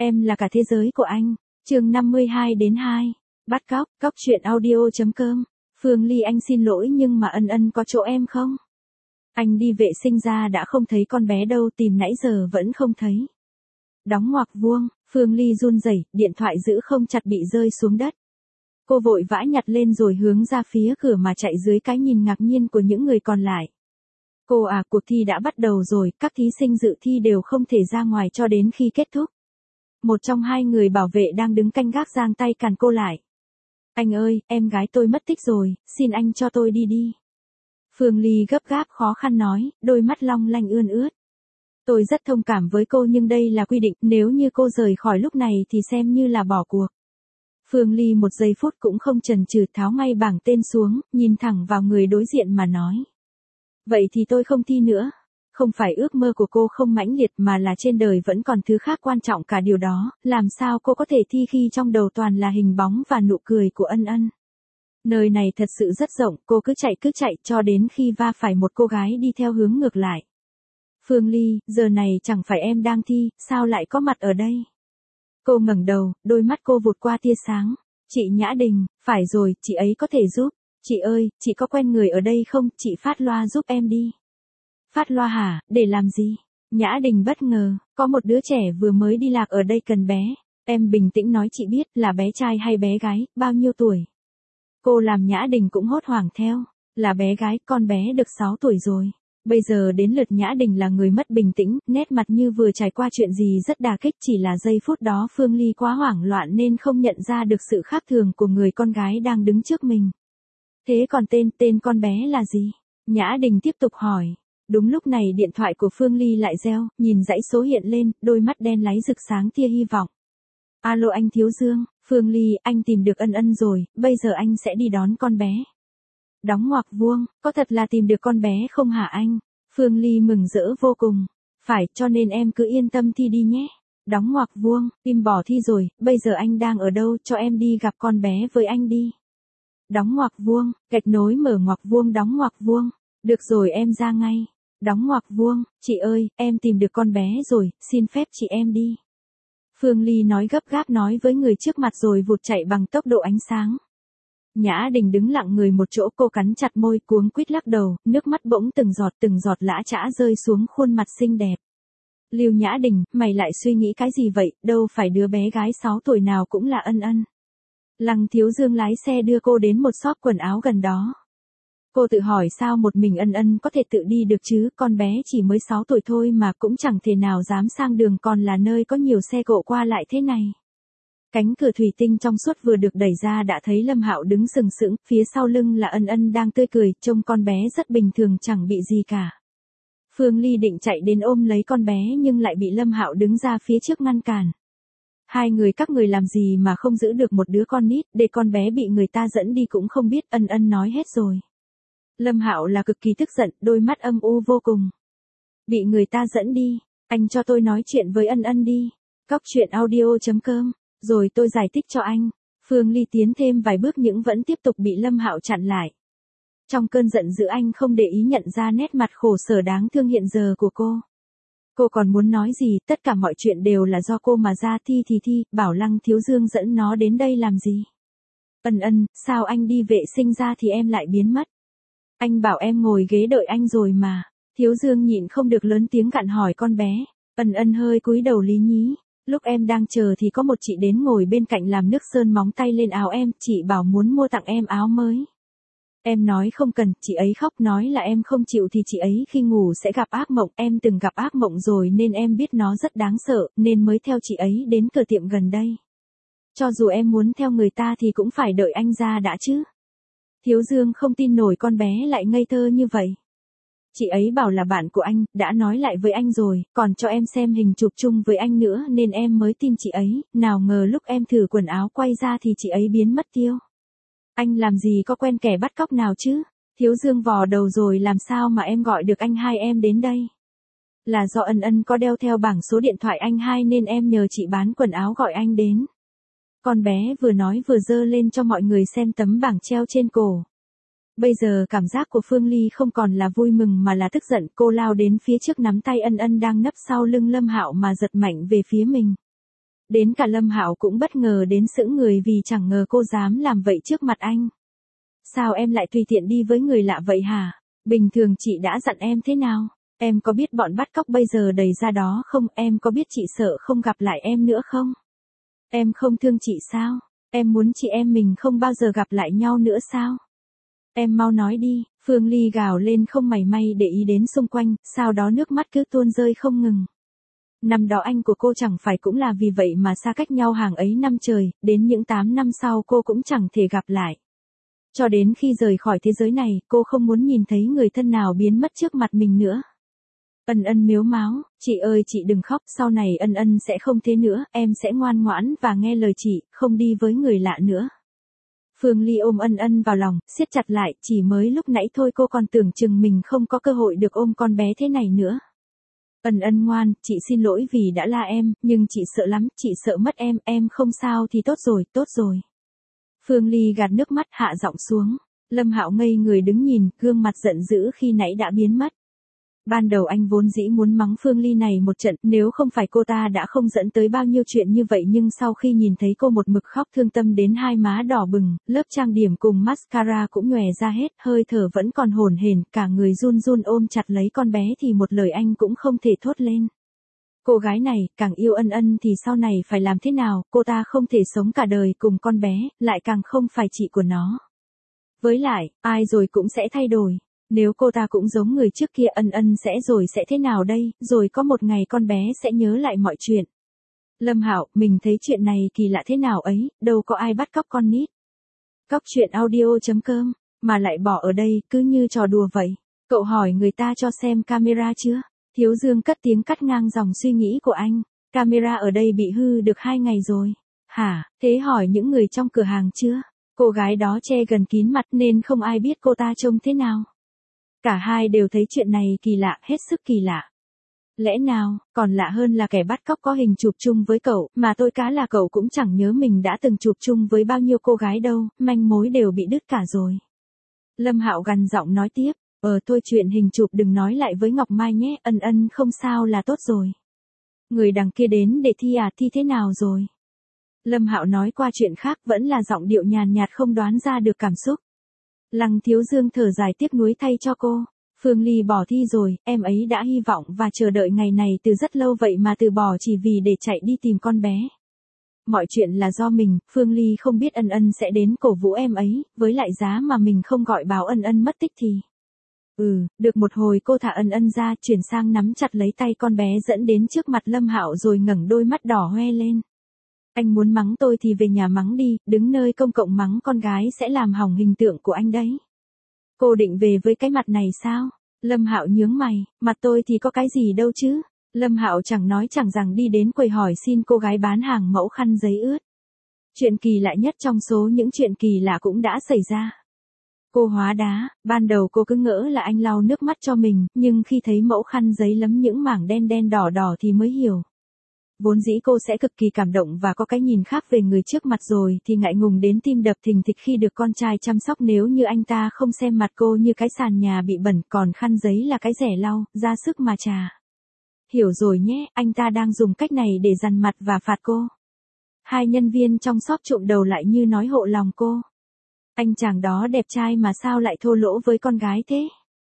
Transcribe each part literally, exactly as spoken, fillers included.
Em là cả thế giới của anh. Chương năm mươi hai đến hai. Bắt cóc, cóc truyện audio.com. Phương Ly anh xin lỗi nhưng mà Ân Ân có chỗ em không? Anh đi vệ sinh ra đã không thấy con bé đâu, tìm nãy giờ vẫn không thấy. Đóng ngoặc vuông, Phương Ly run rẩy, điện thoại giữ không chặt bị rơi xuống đất. Cô vội vã nhặt lên rồi hướng ra phía cửa mà chạy dưới cái nhìn ngạc nhiên của những người còn lại. Cô à, cuộc thi đã bắt đầu rồi, các thí sinh dự thi đều không thể ra ngoài cho đến khi kết thúc. Một trong hai người bảo vệ đang đứng canh gác giang tay cản cô lại. Anh ơi, em gái tôi mất tích rồi, xin anh cho tôi đi đi. Phương Ly gấp gáp khó khăn nói, đôi mắt long lanh ươn ướt. Tôi rất thông cảm với cô nhưng đây là quy định, nếu như cô rời khỏi lúc này thì xem như là bỏ cuộc. Phương Ly một giây phút cũng không chần chừ tháo ngay bảng tên xuống, nhìn thẳng vào người đối diện mà nói. Vậy thì tôi không thi nữa. Không phải ước mơ của cô không mãnh liệt mà là trên đời vẫn còn thứ khác quan trọng cả điều đó, làm sao cô có thể thi khi trong đầu toàn là hình bóng và nụ cười của Ân Ân. Nơi này thật sự rất rộng, cô cứ chạy cứ chạy cho đến khi va phải một cô gái đi theo hướng ngược lại. Phương Ly, giờ này chẳng phải em đang thi, sao lại có mặt ở đây? Cô ngẩng đầu, đôi mắt cô vụt qua tia sáng. Chị Nhã Đình, phải rồi, chị ấy có thể giúp. Chị ơi, chị có quen người ở đây không, chị phát loa giúp em đi. Phát loa hả, để làm gì? Nhã Đình bất ngờ, có một đứa trẻ vừa mới đi lạc ở đây cần bé. Em bình tĩnh nói chị biết là bé trai hay bé gái, bao nhiêu tuổi? Cô làm Nhã Đình cũng hốt hoảng theo, là bé gái, con bé được sáu tuổi rồi. Bây giờ đến lượt Nhã Đình là người mất bình tĩnh, nét mặt như vừa trải qua chuyện gì rất đả kích, chỉ là giây phút đó Phương Ly quá hoảng loạn nên không nhận ra được sự khác thường của người con gái đang đứng trước mình. Thế còn tên, tên con bé là gì? Nhã Đình tiếp tục hỏi. Đúng lúc này điện thoại của Phương Ly lại reo, nhìn dãy số hiện lên, đôi mắt đen láy rực sáng tia hy vọng. Alo anh Thiếu Dương, Phương Ly, anh tìm được Ân Ân rồi, bây giờ anh sẽ đi đón con bé. Đóng ngoặc vuông, có thật là tìm được con bé không hả anh? Phương Ly mừng rỡ vô cùng. Phải, cho nên em cứ yên tâm thi đi nhé. Đóng ngoặc vuông, tim bỏ thi rồi, bây giờ anh đang ở đâu, cho em đi gặp con bé với anh đi. Đóng ngoặc vuông, gạch nối mở ngoặc vuông đóng ngoặc vuông. Được rồi em ra ngay. Đóng ngoặc vuông, chị ơi, em tìm được con bé rồi, xin phép chị em đi. Phương Ly nói gấp gáp nói với người trước mặt rồi vụt chạy bằng tốc độ ánh sáng. Nhã Đình đứng lặng người một chỗ, cô cắn chặt môi cuống quýt lắc đầu, nước mắt bỗng từng giọt từng giọt lã chã rơi xuống khuôn mặt xinh đẹp. Lưu Nhã Đình, mày lại suy nghĩ cái gì vậy, đâu phải đứa bé gái sáu tuổi nào cũng là Ân Ân. Lăng Thiếu Dương lái xe đưa cô đến một shop quần áo gần đó. Cô tự hỏi sao một mình Ân Ân có thể tự đi được chứ, con bé chỉ mới sáu tuổi thôi mà cũng chẳng thể nào dám sang đường còn là nơi có nhiều xe cộ qua lại thế này. Cánh cửa thủy tinh trong suốt vừa được đẩy ra đã thấy Lâm Hạo đứng sừng sững, phía sau lưng là Ân Ân đang tươi cười, trông con bé rất bình thường chẳng bị gì cả. Phương Ly định chạy đến ôm lấy con bé nhưng lại bị Lâm Hạo đứng ra phía trước ngăn cản. Hai người các người làm gì mà không giữ được một đứa con nít, để con bé bị người ta dẫn đi cũng không biết, Ân Ân nói hết rồi. Lâm Hạo là cực kỳ tức giận, đôi mắt âm u vô cùng. Bị người ta dẫn đi, anh cho tôi nói chuyện với Ân Ân đi. Cóc truyện audio.com, rồi tôi giải thích cho anh. Phương Ly tiến thêm vài bước nhưng vẫn tiếp tục bị Lâm Hạo chặn lại. Trong cơn giận dữ anh không để ý nhận ra nét mặt khổ sở đáng thương hiện giờ của cô. Cô còn muốn nói gì, tất cả mọi chuyện đều là do cô mà ra, thi thì thi, bảo Lăng Thiếu Dương dẫn nó đến đây làm gì. Ân Ân, sao anh đi vệ sinh ra thì em lại biến mất? Anh bảo em ngồi ghế đợi anh rồi mà. Thiếu Dương nhịn không được lớn tiếng gặn hỏi con bé. Ân Ân hơi cúi đầu lý nhí. Lúc em đang chờ thì có một chị đến ngồi bên cạnh làm nước sơn móng tay lên áo em, chị bảo muốn mua tặng em áo mới. Em nói không cần, chị ấy khóc nói là em không chịu thì chị ấy khi ngủ sẽ gặp ác mộng, em từng gặp ác mộng rồi nên em biết nó rất đáng sợ, nên mới theo chị ấy đến cửa tiệm gần đây. Cho dù em muốn theo người ta thì cũng phải đợi anh ra đã chứ. Thiếu Dương không tin nổi con bé lại ngây thơ như vậy. Chị ấy bảo là bạn của anh, đã nói lại với anh rồi, còn cho em xem hình chụp chung với anh nữa nên em mới tin chị ấy, nào ngờ lúc em thử quần áo quay ra thì chị ấy biến mất tiêu. Anh làm gì có quen kẻ bắt cóc nào chứ? Thiếu Dương vò đầu rồi làm sao mà em gọi được anh hai em đến đây? Là do Ân Ân có đeo theo bảng số điện thoại anh hai nên em nhờ chị bán quần áo gọi anh đến. Con bé vừa nói vừa giơ lên cho mọi người xem tấm bảng treo trên cổ. Bây giờ cảm giác của Phương Ly không còn là vui mừng mà là tức giận, cô lao đến phía trước nắm tay Ân Ân đang nấp sau lưng Lâm Hạo mà giật mạnh về phía mình. Đến cả Lâm Hạo cũng bất ngờ đến sững người vì chẳng ngờ cô dám làm vậy trước mặt anh. Sao em lại tùy tiện đi với người lạ vậy hả? Bình thường chị đã dặn em thế nào? Em có biết bọn bắt cóc bây giờ đầy ra đó không? Em có biết chị sợ không gặp lại em nữa không? Em không thương chị sao? Em muốn chị em mình không bao giờ gặp lại nhau nữa sao? Em mau nói đi, Phương Ly gào lên không mảy may để ý đến xung quanh, sau đó nước mắt cứ tuôn rơi không ngừng. Năm đó anh của cô chẳng phải cũng là vì vậy mà xa cách nhau hàng ấy năm trời, đến những tám năm sau cô cũng chẳng thể gặp lại. Cho đến khi rời khỏi thế giới này, cô không muốn nhìn thấy người thân nào biến mất trước mặt mình nữa. Ân Ân mếu máo, chị ơi chị đừng khóc, sau này Ân Ân sẽ không thế nữa, em sẽ ngoan ngoãn và nghe lời chị, không đi với người lạ nữa. Phương Ly ôm Ân Ân vào lòng, siết chặt lại, chỉ mới lúc nãy thôi cô còn tưởng chừng mình không có cơ hội được ôm con bé thế này nữa. Ân Ân ngoan, chị xin lỗi vì đã la em, nhưng chị sợ lắm, chị sợ mất em, em không sao thì tốt rồi, tốt rồi. Phương Ly gạt nước mắt hạ giọng xuống, Lâm Hạo ngây người đứng nhìn, gương mặt giận dữ khi nãy đã biến mất. Ban đầu anh vốn dĩ muốn mắng Phương Ly này một trận, nếu không phải cô ta đã không dẫn tới bao nhiêu chuyện như vậy, nhưng sau khi nhìn thấy cô một mực khóc thương tâm đến hai má đỏ bừng, lớp trang điểm cùng mascara cũng nhòe ra hết, hơi thở vẫn còn hổn hển, cả người run run ôm chặt lấy con bé thì một lời anh cũng không thể thốt lên. Cô gái này, càng yêu Ân Ân thì sau này phải làm thế nào, cô ta không thể sống cả đời cùng con bé, lại càng không phải chị của nó. Với lại, ai rồi cũng sẽ thay đổi. Nếu cô ta cũng giống người trước kia, Ân Ân sẽ rồi sẽ thế nào đây, rồi có một ngày con bé sẽ nhớ lại mọi chuyện. Lâm Hạo, mình thấy chuyện này kỳ lạ thế nào ấy, đâu có ai bắt cóc con nít. Cóc truyện audio chấm com, mà lại bỏ ở đây, cứ như trò đùa vậy. Cậu hỏi người ta cho xem camera chưa? Thiếu Dương cất tiếng cắt ngang dòng suy nghĩ của anh. Camera ở đây bị hư được hai ngày rồi. Hả, thế hỏi những người trong cửa hàng chưa? Cô gái đó che gần kín mặt nên không ai biết cô ta trông thế nào. Cả hai đều thấy chuyện này kỳ lạ, hết sức kỳ lạ. Lẽ nào, còn lạ hơn là kẻ bắt cóc có hình chụp chung với cậu, mà tôi cá là cậu cũng chẳng nhớ mình đã từng chụp chung với bao nhiêu cô gái đâu, manh mối đều bị đứt cả rồi. Lâm Hạo gằn giọng nói tiếp, ờ thôi chuyện hình chụp đừng nói lại với Ngọc Mai nhé, Ân Ân không sao là tốt rồi. Người đằng kia đến để thi à, thi thế nào rồi? Lâm Hạo nói qua chuyện khác, vẫn là giọng điệu nhàn nhạt không đoán ra được cảm xúc. Lăng Thiếu Dương thở dài tiếc nuối thay cho cô. Phương Ly bỏ thi rồi, em ấy đã hy vọng và chờ đợi ngày này từ rất lâu vậy mà từ bỏ chỉ vì để chạy đi tìm con bé. Mọi chuyện là do mình, Phương Ly không biết Ân Ân sẽ đến cổ vũ em ấy, với lại giá mà mình không gọi báo Ân Ân mất tích thì. Ừ, được một hồi cô thả Ân Ân ra, chuyển sang nắm chặt lấy tay con bé dẫn đến trước mặt Lâm Hạo rồi ngẩng đôi mắt đỏ hoe lên. Anh muốn mắng tôi thì về nhà mắng đi, đứng nơi công cộng mắng con gái sẽ làm hỏng hình tượng của anh đấy. Cô định về với cái mặt này sao? Lâm Hạo nhướng mày, mặt tôi thì có cái gì đâu chứ? Lâm Hạo chẳng nói chẳng rằng đi đến quầy hỏi xin cô gái bán hàng mẫu khăn giấy ướt. Chuyện kỳ lạ nhất trong số những chuyện kỳ lạ cũng đã xảy ra. Cô hóa đá, ban đầu cô cứ ngỡ là anh lau nước mắt cho mình, nhưng khi thấy mẫu khăn giấy lấm những mảng đen đen đỏ đỏ thì mới hiểu. Vốn dĩ cô sẽ cực kỳ cảm động và có cái nhìn khác về người trước mặt rồi thì ngại ngùng đến tim đập thình thịch khi được con trai chăm sóc nếu như anh ta không xem mặt cô như cái sàn nhà bị bẩn còn khăn giấy là cái rẻ lau, ra sức mà chà. Hiểu rồi nhé, anh ta đang dùng cách này để dằn mặt và phạt cô. Hai nhân viên trong shop trụm đầu lại như nói hộ lòng cô. Anh chàng đó đẹp trai mà sao lại thô lỗ với con gái thế?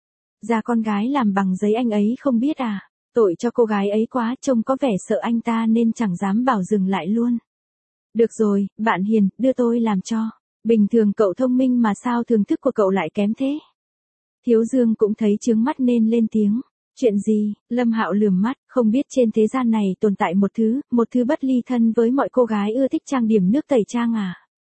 Da con gái làm bằng giấy anh ấy không biết à? Tội cho cô gái ấy quá, trông có vẻ sợ anh ta nên chẳng dám bảo dừng lại luôn. Được rồi, bạn hiền, đưa tôi làm cho. Bình thường cậu thông minh mà sao thưởng thức của cậu lại kém thế? Thiếu Dương cũng thấy chướng mắt nên lên tiếng. Chuyện gì? Lâm Hạo lườm mắt, không biết trên thế gian này tồn tại một thứ, một thứ bất ly thân với mọi cô gái ưa thích trang điểm nước tẩy trang à?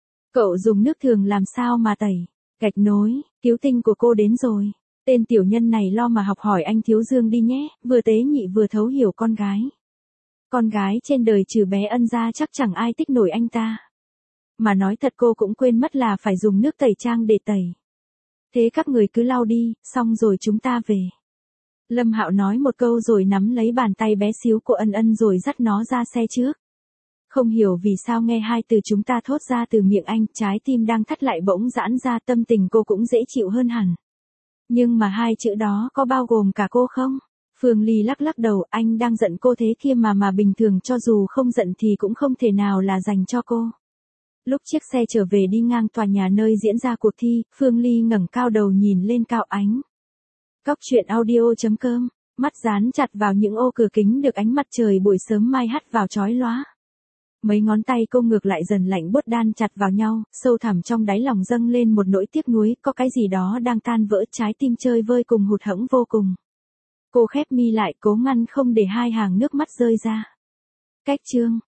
Cậu dùng nước thường làm sao mà tẩy? Gạch nối, cứu tinh của cô đến rồi. Tên tiểu nhân này lo mà học hỏi anh Thiếu Dương đi nhé, vừa tế nhị vừa thấu hiểu con gái. Con gái trên đời trừ bé Ân ra chắc chẳng ai thích nổi anh ta. Mà nói thật cô cũng quên mất là phải dùng nước tẩy trang để tẩy. Thế các người cứ lau đi, xong rồi chúng ta về. Lâm Hạo nói một câu rồi nắm lấy bàn tay bé xíu của Ân Ân rồi dắt nó ra xe trước. Không hiểu vì sao nghe hai từ chúng ta thốt ra từ miệng anh, trái tim đang thắt lại bỗng giãn ra, tâm tình cô cũng dễ chịu hơn hẳn. Nhưng mà hai chữ đó có bao gồm cả cô không? Phương Ly lắc lắc đầu, anh đang giận cô thế kia mà mà bình thường cho dù không giận thì cũng không thể nào là dành cho cô. Lúc chiếc xe trở về đi ngang tòa nhà nơi diễn ra cuộc thi, Phương Ly ngẩng cao đầu nhìn lên Cao Ánh. Cóc truyện audio chấm com, mắt dán chặt vào những ô cửa kính được ánh mặt trời buổi sớm mai hắt vào chói lóa. Mấy ngón tay cô ngược lại dần lạnh buốt đan chặt vào nhau, sâu thẳm trong đáy lòng dâng lên một nỗi tiếc nuối, có cái gì đó đang tan vỡ, trái tim chơi vơi cùng hụt hẫng vô cùng. Cô khép mi lại, cố ngăn không để hai hàng nước mắt rơi ra. Cách chương